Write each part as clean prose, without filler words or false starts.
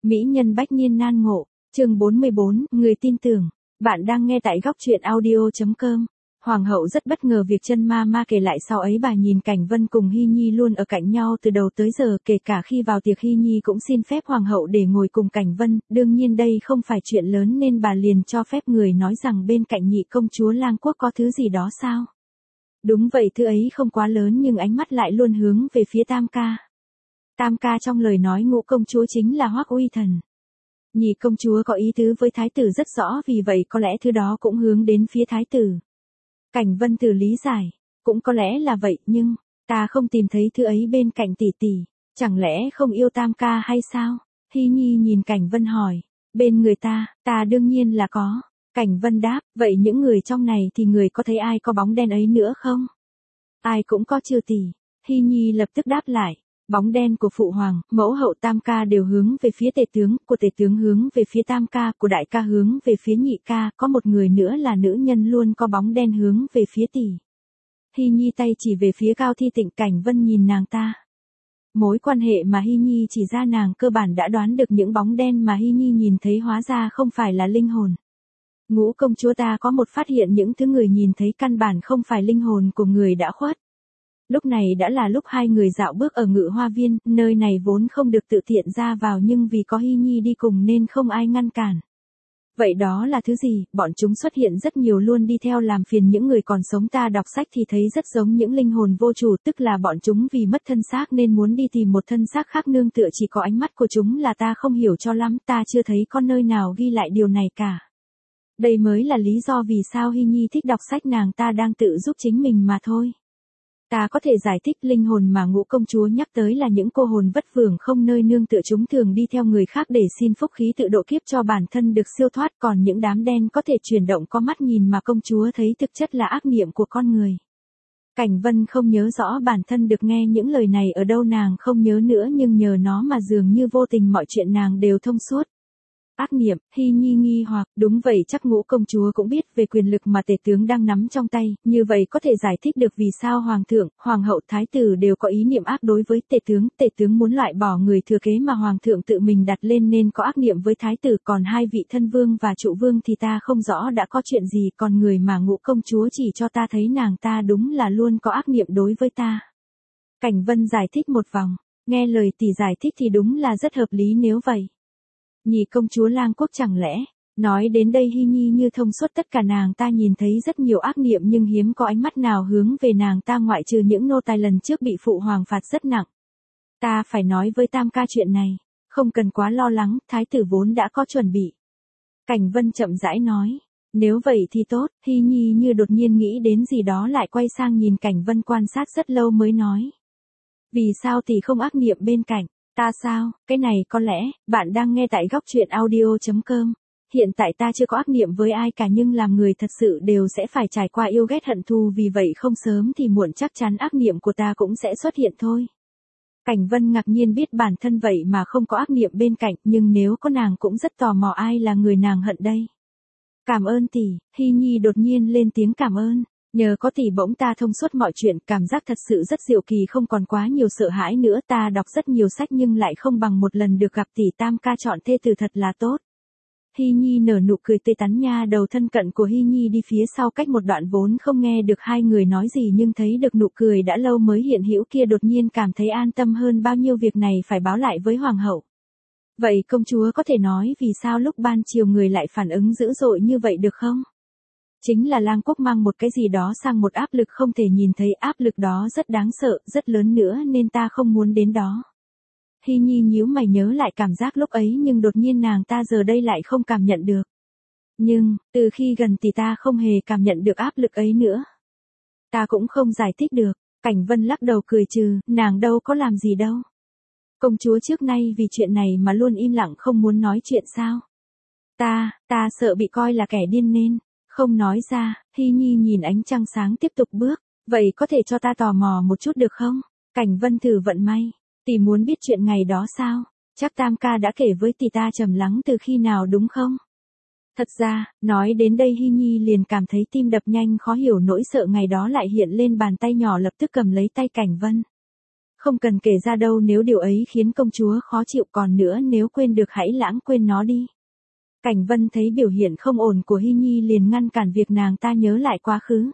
Mỹ nhân bách niên nan ngộ, chương 44, người tin tưởng. Bạn đang nghe tại góc truyện audio.com. Hoàng hậu rất bất ngờ việc chân ma kể lại sau ấy bà nhìn Cảnh Vân cùng Hy Nhi luôn ở cạnh nhau từ đầu tới giờ, kể cả khi vào tiệc Hy Nhi cũng xin phép Hoàng hậu để ngồi cùng Cảnh Vân, đương nhiên đây không phải chuyện lớn nên bà liền cho phép người nói rằng bên cạnh nhị công chúa Lang Quốc có thứ gì đó sao? Đúng vậy, thứ ấy không quá lớn nhưng ánh mắt lại luôn hướng về phía Tam ca. Tam ca trong lời nói ngũ công chúa chính là Hoắc Uy Thần. Nhị công chúa có ý tứ với thái tử rất rõ, vì vậy có lẽ thứ đó cũng hướng đến phía thái tử. Cảnh Vân thử lý giải, cũng có lẽ là vậy nhưng, ta không tìm thấy thứ ấy bên cạnh tỷ tỷ, chẳng lẽ không yêu Tam ca hay sao? Hy Nhi nhìn Cảnh Vân hỏi, bên người ta đương nhiên là có. Cảnh Vân đáp, vậy những người trong này thì người có thấy ai có bóng đen ấy nữa không? Ai cũng có trừ tỷ. Hy Nhi lập tức đáp lại. Bóng đen của phụ hoàng, mẫu hậu Tam ca đều hướng về phía tể tướng, của tể tướng hướng về phía Tam ca, của đại ca hướng về phía nhị ca, có một người nữa là nữ nhân luôn có bóng đen hướng về phía tỷ. Hy Nhi tay chỉ về phía Cao Thi Tịnh. Cảnh Vân nhìn nàng ta. Mối quan hệ mà Hy Nhi chỉ ra nàng cơ bản đã đoán được những bóng đen mà Hy Nhi nhìn thấy hóa ra không phải là linh hồn. Ngũ công chúa ta có một phát hiện, những thứ người nhìn thấy căn bản không phải linh hồn của người đã khuất. Lúc này đã là lúc hai người dạo bước ở Ngự Hoa Viên, nơi này vốn không được tự tiện ra vào nhưng vì có Hy Nhi đi cùng nên không ai ngăn cản. Vậy đó là thứ gì? Bọn chúng xuất hiện rất nhiều luôn, đi theo làm phiền những người còn sống. Ta đọc sách thì thấy rất giống những linh hồn vô chủ, tức là bọn chúng vì mất thân xác nên muốn đi tìm một thân xác khác nương tựa, chỉ có ánh mắt của chúng là ta không hiểu cho lắm, ta chưa thấy có nơi nào ghi lại điều này cả. Đây mới là lý do vì sao Hy Nhi thích đọc sách, nàng ta đang tự giúp chính mình mà thôi. Ta có thể giải thích, linh hồn mà ngũ công chúa nhắc tới là những cô hồn vất vưởng không nơi nương tựa, chúng thường đi theo người khác để xin phúc khí tự độ kiếp cho bản thân được siêu thoát, còn những đám đen có thể chuyển động, có mắt nhìn mà công chúa thấy thực chất là ác niệm của con người. Cảnh Vân không nhớ rõ bản thân được nghe những lời này ở đâu, nàng không nhớ nữa, nhưng nhờ nó mà dường như vô tình mọi chuyện nàng đều thông suốt. Ác niệm, Hy Nhi nghi hoặc, đúng vậy, chắc ngũ công chúa cũng biết về quyền lực mà tể tướng đang nắm trong tay, như vậy có thể giải thích được vì sao hoàng thượng, hoàng hậu, thái tử đều có ý niệm ác đối với tể tướng muốn loại bỏ người thừa kế mà hoàng thượng tự mình đặt lên nên có ác niệm với thái tử, còn hai vị thân vương và trụ vương thì ta không rõ đã có chuyện gì, còn người mà ngũ công chúa chỉ cho ta thấy nàng ta đúng là luôn có ác niệm đối với ta. Cảnh Vân giải thích một vòng, nghe lời tỷ giải thích thì đúng là rất hợp lý nếu vậy. Nhị công chúa Lang Quốc chẳng lẽ, nói đến đây Hy Nhi như thông suốt tất cả, nàng ta nhìn thấy rất nhiều ác niệm nhưng hiếm có ánh mắt nào hướng về nàng ta ngoại trừ những nô tài lần trước bị phụ hoàng phạt rất nặng. Ta phải nói với Tam ca chuyện này, không cần quá lo lắng, thái tử vốn đã có chuẩn bị. Cảnh Vân chậm rãi nói, nếu vậy thì tốt. Hy Nhi như đột nhiên nghĩ đến gì đó lại quay sang nhìn Cảnh Vân quan sát rất lâu mới nói. Vì sao tỷ không ác niệm bên cạnh? Ta sao? Cái này có lẽ, bạn đang nghe tại góc truyện audio.com. Hiện tại ta chưa có ác niệm với ai cả nhưng làm người thật sự đều sẽ phải trải qua yêu ghét hận thù, vì vậy không sớm thì muộn chắc chắn ác niệm của ta cũng sẽ xuất hiện thôi. Cảnh Vân ngạc nhiên biết bản thân vậy mà không có ác niệm bên cạnh, nhưng nếu có nàng cũng rất tò mò ai là người nàng hận đây. Cảm ơn tỷ. Hy Nhi đột nhiên lên tiếng cảm ơn. Nhờ có tỷ bỗng ta thông suốt mọi chuyện, cảm giác thật sự rất diệu kỳ, không còn quá nhiều sợ hãi nữa. Ta đọc rất nhiều sách nhưng lại không bằng một lần được gặp tỷ. Tam ca chọn thê tử thật là tốt. Hy Nhi nở nụ cười tươi tắn, nha đầu thân cận của Hy Nhi đi phía sau cách một đoạn vốn không nghe được hai người nói gì nhưng thấy được nụ cười đã lâu mới hiện hữu kia, đột nhiên cảm thấy an tâm hơn bao nhiêu, việc này phải báo lại với hoàng hậu. Vậy công chúa có thể nói vì sao lúc ban chiều người lại phản ứng dữ dội như vậy được không? Chính là Lang Quốc mang một cái gì đó sang, một áp lực không thể nhìn thấy, áp lực đó rất đáng sợ, rất lớn nữa nên ta không muốn đến đó. Hy Nhi nhíu mày nhớ lại cảm giác lúc ấy nhưng đột nhiên nàng ta giờ đây lại không cảm nhận được. Nhưng, từ khi gần thì ta không hề cảm nhận được áp lực ấy nữa. Ta cũng không giải thích được. Cảnh Vân lắc đầu cười trừ, nàng đâu có làm gì đâu. Công chúa trước nay vì chuyện này mà luôn im lặng không muốn nói chuyện sao? Ta sợ bị coi là kẻ điên nên không nói ra. Hy Nhi nhìn ánh trăng sáng tiếp tục bước, vậy có thể cho ta tò mò một chút được không? Cảnh Vân thử vận may, tỷ muốn biết chuyện ngày đó sao? Chắc Tam ca đã kể với tỷ ta trầm lắng từ khi nào đúng không? Thật ra, nói đến đây Hy Nhi liền cảm thấy tim đập nhanh, khó hiểu nỗi sợ ngày đó lại hiện lên, bàn tay nhỏ lập tức cầm lấy tay Cảnh Vân. Không cần kể ra đâu nếu điều ấy khiến công chúa khó chịu, còn nữa nếu quên được hãy lãng quên nó đi. Cảnh Vân thấy biểu hiện không ổn của Hy Nhi liền ngăn cản việc nàng ta nhớ lại quá khứ.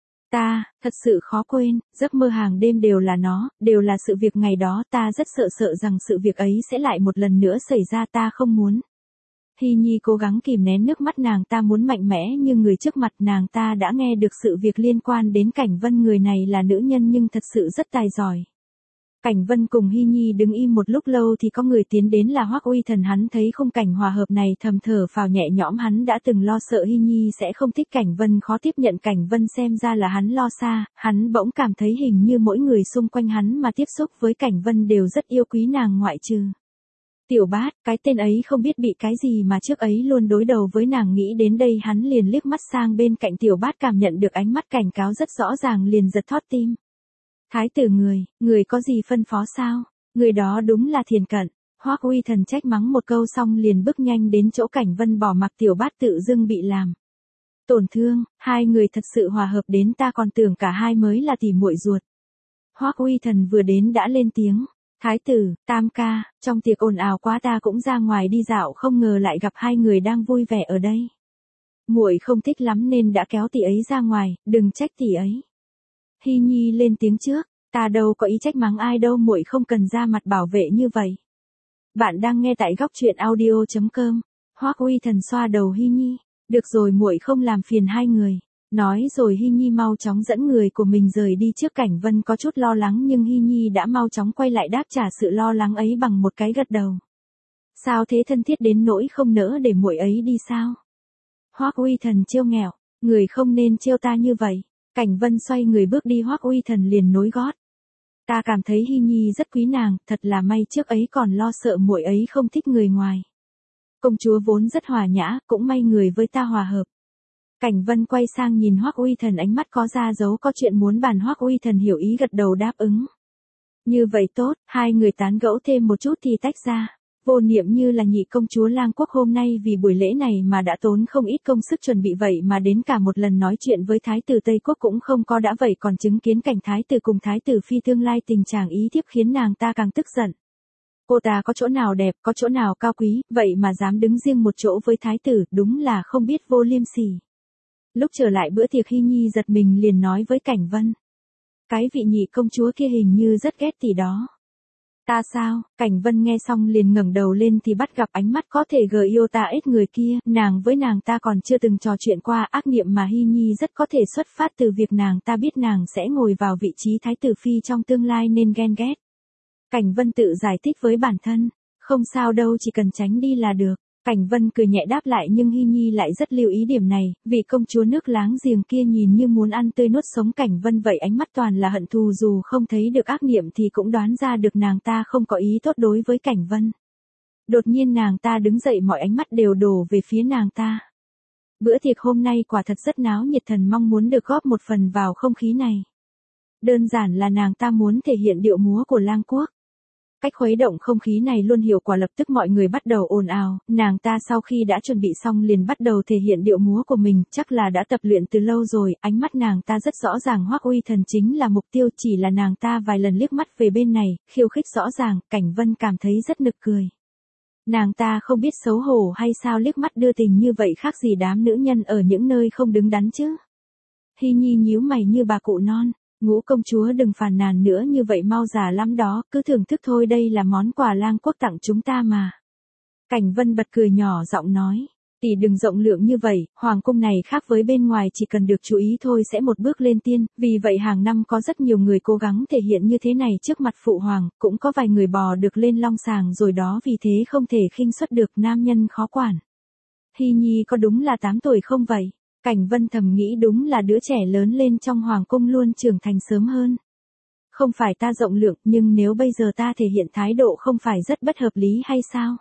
Ta, thật sự khó quên, giấc mơ hàng đêm đều là nó, đều là sự việc ngày đó, ta rất sợ rằng sự việc ấy sẽ lại một lần nữa xảy ra, ta không muốn. Hy Nhi cố gắng kìm nén nước mắt, nàng ta muốn mạnh mẽ nhưng người trước mặt nàng ta đã nghe được sự việc liên quan đến Cảnh Vân, người này là nữ nhân nhưng thật sự rất tài giỏi. Cảnh Vân cùng Hy Nhi đứng im một lúc lâu thì có người tiến đến là Hoắc Uy Thần, hắn thấy khung cảnh hòa hợp này thầm thở phào nhẹ nhõm, hắn đã từng lo sợ Hy Nhi sẽ không thích Cảnh Vân, khó tiếp nhận Cảnh Vân, xem ra là hắn lo xa, hắn bỗng cảm thấy hình như mỗi người xung quanh hắn mà tiếp xúc với Cảnh Vân đều rất yêu quý nàng ngoại trừ Tiểu Bát, cái tên ấy không biết bị cái gì mà trước ấy luôn đối đầu với nàng, nghĩ đến đây hắn liền liếc mắt sang bên cạnh Tiểu Bát, cảm nhận được ánh mắt cảnh cáo rất rõ ràng liền giật thót tim. Thái tử người có gì phân phó sao? Người đó đúng là Thiền Cận. Hoắc Uy Thần trách mắng một câu xong liền bước nhanh đến chỗ Cảnh Vân, bỏ mặc Tiểu Bát tự dưng bị làm tổn thương, hai người thật sự hòa hợp đến ta còn tưởng cả hai mới là tỉ muội ruột. Hoắc Uy Thần vừa đến đã lên tiếng, Thái tử, Tam ca, trong tiệc ồn ào quá ta cũng ra ngoài đi dạo, không ngờ lại gặp hai người đang vui vẻ ở đây. Muội không thích lắm nên đã kéo tỷ ấy ra ngoài, đừng trách tỷ ấy. Hy Nhi lên tiếng trước, ta đâu có ý trách mắng ai đâu, muội không cần ra mặt bảo vệ như vậy. Bạn đang nghe tại góc truyện audio.com. Hoắc Uy Thần xoa đầu Hy Nhi, được rồi muội không làm phiền hai người. Nói rồi Hy Nhi mau chóng dẫn người của mình rời đi trước. Cảnh Vân có chút lo lắng nhưng Hy Nhi đã mau chóng quay lại đáp trả sự lo lắng ấy bằng một cái gật đầu. Sao thế, thân thiết đến nỗi không nỡ để muội ấy đi sao? Hoắc Uy Thần trêu nghẹo, người không nên trêu ta như vậy. Cảnh Vân xoay người bước đi, Hoắc Uy Thần liền nối gót. Ta cảm thấy Hy Nhi rất quý nàng, thật là may trước ấy còn lo sợ muội ấy không thích người ngoài. Công chúa vốn rất hòa nhã, cũng may người với ta hòa hợp. Cảnh Vân quay sang nhìn Hoắc Uy Thần, ánh mắt có ra dấu có chuyện muốn bàn. Hoắc Uy Thần hiểu ý gật đầu đáp ứng. Như vậy tốt, hai người tán gẫu thêm một chút thì tách ra. Vô Niệm như là nhị công chúa Lang Quốc hôm nay vì buổi lễ này mà đã tốn không ít công sức chuẩn bị, vậy mà đến cả một lần nói chuyện với Thái tử Tây Quốc cũng không có, đã vậy còn chứng kiến cảnh Thái tử cùng Thái tử Phi tương lai tình trạng ý thiếp, khiến nàng ta càng tức giận. Cô ta có chỗ nào đẹp, có chỗ nào cao quý, vậy mà dám đứng riêng một chỗ với Thái tử, đúng là không biết vô liêm sỉ. Lúc trở lại bữa tiệc, Hy Nhi giật mình liền nói với Cảnh Vân. Cái vị nhị công chúa kia hình như rất ghét tỷ đó. Ta sao? Cảnh Vân nghe xong liền ngẩng đầu lên thì bắt gặp ánh mắt có thể yêu ta ít người kia, nàng với nàng ta còn chưa từng trò chuyện qua, ác niệm mà Hy Nhi rất có thể xuất phát từ việc nàng ta biết nàng sẽ ngồi vào vị trí Thái tử Phi trong tương lai nên ghen ghét. Cảnh Vân tự giải thích với bản thân, không sao đâu, chỉ cần tránh đi là được. Cảnh Vân cười nhẹ đáp lại, nhưng Hy Nhi lại rất lưu ý điểm này, vì công chúa nước láng giềng kia nhìn như muốn ăn tươi nuốt sống Cảnh Vân vậy, ánh mắt toàn là hận thù, dù không thấy được ác niệm thì cũng đoán ra được nàng ta không có ý tốt đối với Cảnh Vân. Đột nhiên nàng ta đứng dậy, mọi ánh mắt đều đổ về phía nàng ta. Bữa tiệc hôm nay quả thật rất náo nhiệt, thần mong muốn được góp một phần vào không khí này. Đơn giản là nàng ta muốn thể hiện điệu múa của Lang Quốc. Cách khuấy động không khí này luôn hiệu quả, lập tức mọi người bắt đầu ồn ào, nàng ta sau khi đã chuẩn bị xong liền bắt đầu thể hiện điệu múa của mình, chắc là đã tập luyện từ lâu rồi, ánh mắt nàng ta rất rõ ràng Hoắc Uy Thần chính là mục tiêu, chỉ là nàng ta vài lần liếc mắt về bên này, khiêu khích rõ ràng, Cảnh Vân cảm thấy rất nực cười. Nàng ta không biết xấu hổ hay sao, liếc mắt đưa tình như vậy khác gì đám nữ nhân ở những nơi không đứng đắn chứ. Hy Nhi nhíu mày như bà cụ non. Ngũ công chúa đừng phàn nàn nữa như vậy, mau già lắm đó, cứ thưởng thức thôi, đây là món quà Lang Quốc tặng chúng ta mà. Cảnh Vân bật cười nhỏ giọng nói, tỷ đừng rộng lượng như vậy, hoàng cung này khác với bên ngoài, chỉ cần được chú ý thôi sẽ một bước lên tiên, vì vậy hàng năm có rất nhiều người cố gắng thể hiện như thế này trước mặt phụ hoàng, cũng có vài người bò được lên long sàng rồi đó, vì thế không thể khinh suất được, nam nhân khó quản. Hy Nhi có đúng là 8 tuổi không vậy? Cảnh Vân thầm nghĩ, đúng là đứa trẻ lớn lên trong hoàng cung luôn trưởng thành sớm hơn. Không phải ta rộng lượng, nhưng nếu bây giờ ta thể hiện thái độ không phải rất bất hợp lý hay sao?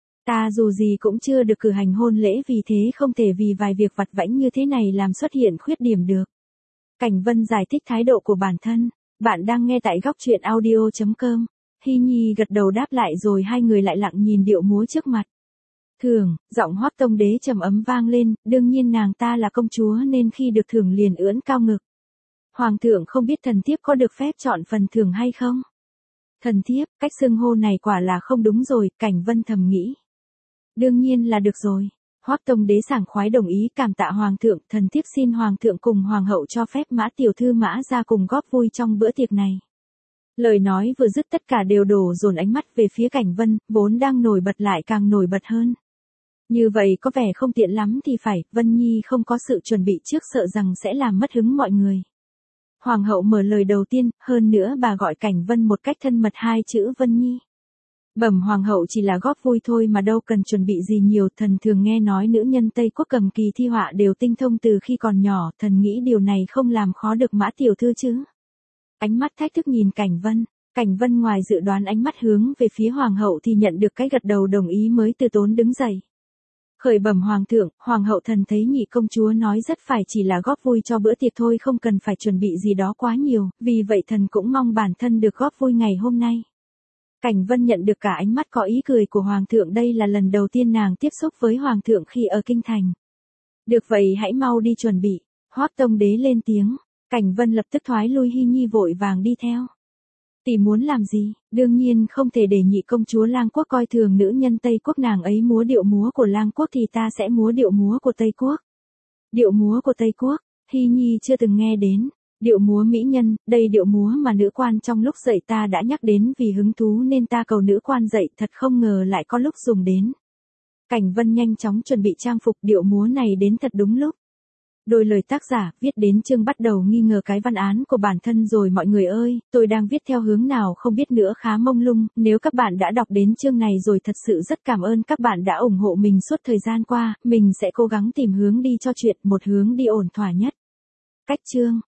Ta dù gì cũng chưa được cử hành hôn lễ, vì thế không thể vì vài việc vặt vãnh như thế này làm xuất hiện khuyết điểm được. Cảnh Vân giải thích thái độ của bản thân. Bạn đang nghe tại góc truyện audio.com. Hy Nhi gật đầu đáp lại rồi hai người lại lặng nhìn điệu múa trước mặt. Thưởng, giọng Hoắc Tông Đế trầm ấm vang lên, đương nhiên nàng ta là công chúa nên khi được thưởng liền ưỡn cao ngực. Hoàng thượng không biết thần thiếp có được phép chọn phần thưởng hay không? Thần thiếp, cách xưng hô này quả là không đúng rồi, Cảnh Vân thầm nghĩ. Đương nhiên là được rồi. Hoắc Tông Đế sảng khoái đồng ý, cảm tạ Hoàng thượng, thần thiếp xin Hoàng thượng cùng Hoàng hậu cho phép Mã tiểu thư Mã ra cùng góp vui trong bữa tiệc này. Lời nói vừa dứt tất cả đều đổ dồn ánh mắt về phía Cảnh Vân, vốn đang nổi bật lại càng nổi bật hơn. Như vậy có vẻ không tiện lắm thì phải, Vân Nhi không có sự chuẩn bị trước sợ rằng sẽ làm mất hứng mọi người. Hoàng hậu mở lời đầu tiên, hơn nữa bà gọi Cảnh Vân một cách thân mật hai chữ Vân Nhi. Bẩm Hoàng hậu chỉ là góp vui thôi mà đâu cần chuẩn bị gì nhiều, thần thường nghe nói nữ nhân Tây Quốc cầm kỳ thi họa đều tinh thông từ khi còn nhỏ, thần nghĩ điều này không làm khó được Mã tiểu thư chứ. Ánh mắt thách thức nhìn Cảnh Vân ngoài dự đoán ánh mắt hướng về phía Hoàng hậu thì nhận được cái gật đầu đồng ý mới từ tốn đứng dậy. Khởi bẩm Hoàng thượng, Hoàng hậu thần thấy nhị công chúa nói rất phải, chỉ là góp vui cho bữa tiệc thôi, không cần phải chuẩn bị gì đó quá nhiều, vì vậy thần cũng mong bản thân được góp vui ngày hôm nay. Cảnh Vân nhận được cả ánh mắt có ý cười của Hoàng thượng, đây là lần đầu tiên nàng tiếp xúc với Hoàng thượng khi ở kinh thành. Được vậy hãy mau đi chuẩn bị. Hoắc Tông Đế lên tiếng, Cảnh Vân lập tức thoái lui, Hy Nhi vội vàng đi theo. Tỷ muốn làm gì? Đương nhiên không thể để nhị công chúa Lang Quốc coi thường nữ nhân Tây Quốc, nàng ấy múa điệu múa của Lang Quốc thì ta sẽ múa điệu múa của Tây Quốc. Điệu múa của Tây Quốc, Hy Nhi chưa từng nghe đến. Điệu múa mỹ nhân, đây điệu múa mà nữ quan trong lúc dạy ta đã nhắc đến, vì hứng thú nên ta cầu nữ quan dạy, thật không ngờ lại có lúc dùng đến. Cảnh Vân nhanh chóng chuẩn bị trang phục, điệu múa này đến thật đúng lúc. Đôi lời tác giả viết đến chương bắt đầu nghi ngờ cái văn án của bản thân rồi mọi người ơi, tôi đang viết theo hướng nào không biết nữa, khá mông lung. Nếu các bạn đã đọc đến chương này rồi thật sự rất cảm ơn các bạn đã ủng hộ mình suốt thời gian qua, mình sẽ cố gắng tìm hướng đi cho chuyện, một hướng đi ổn thỏa nhất. Cách chương